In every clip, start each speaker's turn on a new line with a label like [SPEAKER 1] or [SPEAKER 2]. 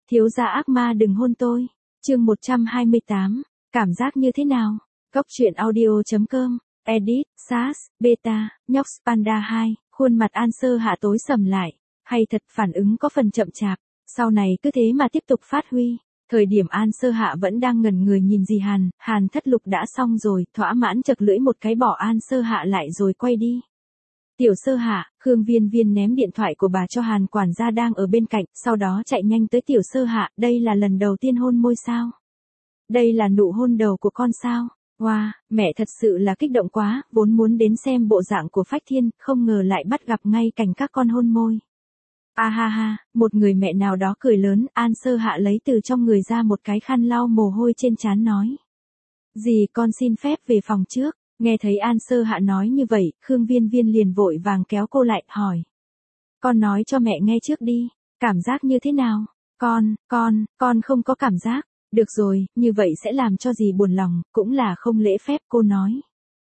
[SPEAKER 1] Thiếu gia ác ma đừng hôn tôi. Chương 128. Cảm giác như thế nào? Góc truyện audio.com. Edit, Sas, Beta, Nhóc Panda 2. Khuôn mặt An Sơ Hạ tối sầm lại. Hay thật, phản ứng có phần chậm chạp. Sau này cứ thế mà tiếp tục phát huy. Thời điểm An Sơ Hạ vẫn đang ngẩn người nhìn dì Hàn Thất Lục đã xong rồi, thỏa mãn chật lưỡi một cái bỏ An Sơ Hạ lại rồi quay đi. Tiểu Sơ Hạ, Khương Viên Viên ném điện thoại của bà cho Hàn quản gia đang ở bên cạnh, sau đó chạy nhanh tới Tiểu Sơ Hạ, đây là lần đầu tiên hôn môi sao? Đây là nụ hôn đầu của con sao? Wow, mẹ thật sự là kích động quá, vốn muốn đến xem bộ dạng của Phách Thiên, không ngờ lại bắt gặp ngay cảnh các con hôn môi. A ha ha, một người mẹ nào đó cười lớn, An Sơ Hạ lấy từ trong người ra một cái khăn lau mồ hôi trên trán nói. Dì con xin phép về phòng trước. Nghe thấy An Sơ Hạ nói như vậy, Khương Viên Viên liền vội vàng kéo cô lại, hỏi. Con nói cho mẹ nghe trước đi, cảm giác như thế nào? Con không có cảm giác. Được rồi, như vậy sẽ làm cho dì buồn lòng, cũng là không lễ phép, cô nói.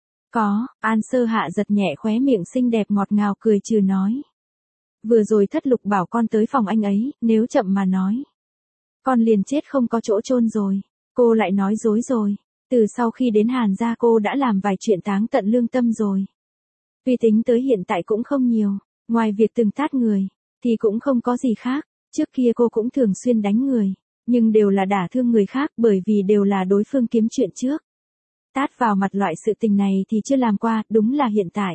[SPEAKER 1] Có, An Sơ Hạ giật nhẹ khóe miệng xinh đẹp ngọt ngào cười trừ nói. Vừa rồi Thất Lục bảo con tới phòng anh ấy, nếu chậm mà nói. Con liền chết không có chỗ chôn rồi. Cô lại nói dối rồi. Từ sau khi đến Hàn gia cô đã làm vài chuyện táng tận lương tâm rồi. Tuy tính tới hiện tại cũng không nhiều, ngoài việc từng tát người, thì cũng không có gì khác. Trước kia cô cũng thường xuyên đánh người, nhưng đều là đả thương người khác bởi vì đều là đối phương kiếm chuyện trước. Tát vào mặt loại sự tình này thì chưa làm qua, đúng là hiện tại.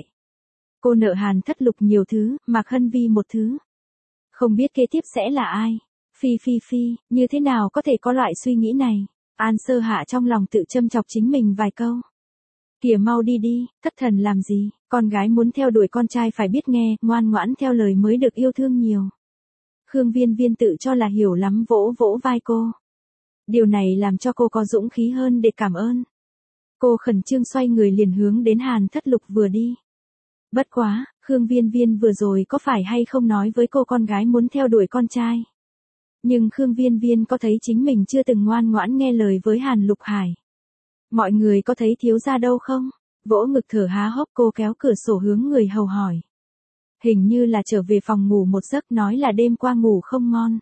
[SPEAKER 1] Cô nợ Hàn Thất Lục nhiều thứ, Mạc Hân Vi một thứ. Không biết kế tiếp sẽ là ai? Phi, như thế nào có thể có loại suy nghĩ này? An Sơ Hạ trong lòng tự châm chọc chính mình vài câu. Kìa mau đi đi, thất thần làm gì, con gái muốn theo đuổi con trai phải biết nghe, ngoan ngoãn theo lời mới được yêu thương nhiều. Khương Viên Viên tự cho là hiểu lắm vỗ vỗ vai cô. Điều này làm cho cô có dũng khí hơn để cảm ơn. Cô khẩn trương xoay người liền hướng đến Hàn Thất Lục vừa đi. Bất quá, Khương Viên Viên vừa rồi có phải hay không nói với cô con gái muốn theo đuổi con trai? Nhưng Khương Viên Viên có thấy chính mình chưa từng ngoan ngoãn nghe lời với Hàn Lục Hải. Mọi người có thấy thiếu gia đâu không? Vỗ ngực thở há hốc cô kéo cửa sổ hướng người hầu hỏi. Hình như là trở về phòng ngủ một giấc nói là đêm qua ngủ không ngon.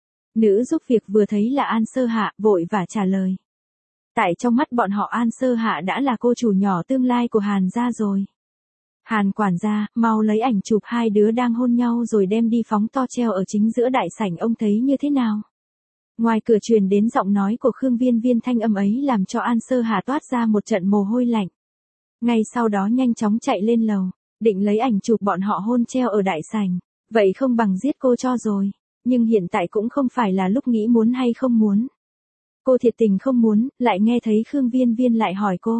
[SPEAKER 1] Nữ giúp việc vừa thấy là An Sơ Hạ vội vã trả lời. Tại trong mắt bọn họ An Sơ Hạ đã là cô chủ nhỏ tương lai của Hàn gia rồi. Hàn quản gia, mau lấy ảnh chụp hai đứa đang hôn nhau rồi đem đi phóng to treo ở chính giữa đại sảnh, ông thấy như thế nào? Ngoài cửa truyền đến giọng nói của Khương Viên Viên, thanh âm ấy làm cho An Sơ Hà toát ra một trận mồ hôi lạnh. Ngay sau đó nhanh chóng chạy lên lầu, định lấy ảnh chụp bọn họ hôn treo ở đại sảnh, vậy không bằng giết cô cho rồi, nhưng hiện tại cũng không phải là lúc nghĩ muốn hay không muốn. Cô thiệt tình không muốn, lại nghe thấy Khương Viên Viên lại hỏi cô.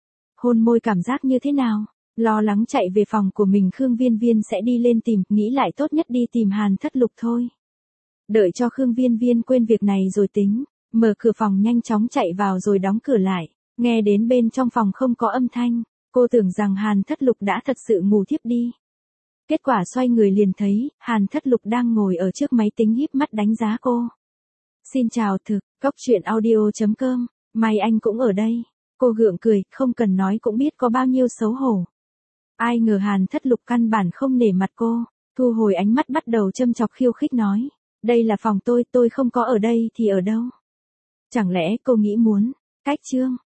[SPEAKER 1] Hôn môi cảm giác như thế nào? Lo lắng chạy về phòng của mình, Khương Viên Viên sẽ đi lên tìm, nghĩ lại tốt nhất đi tìm Hàn Thất Lục thôi. Đợi cho Khương Viên Viên quên việc này rồi tính, mở cửa phòng nhanh chóng chạy vào rồi đóng cửa lại, nghe đến bên trong phòng không có âm thanh, cô tưởng rằng Hàn Thất Lục đã thật sự ngủ thiếp đi. Kết quả xoay người liền thấy, Hàn Thất Lục đang ngồi ở trước máy tính híp mắt đánh giá cô. Xin chào thực, góc truyện audio.com, may anh cũng ở đây. Cô gượng cười, không cần nói cũng biết có bao nhiêu xấu hổ. Ai ngờ Hàn Thất Lục căn bản không nể mặt cô, thu hồi ánh mắt bắt đầu châm chọc khiêu khích nói. Đây là phòng tôi không có ở đây thì ở đâu? Chẳng lẽ cô nghĩ muốn cách Trương?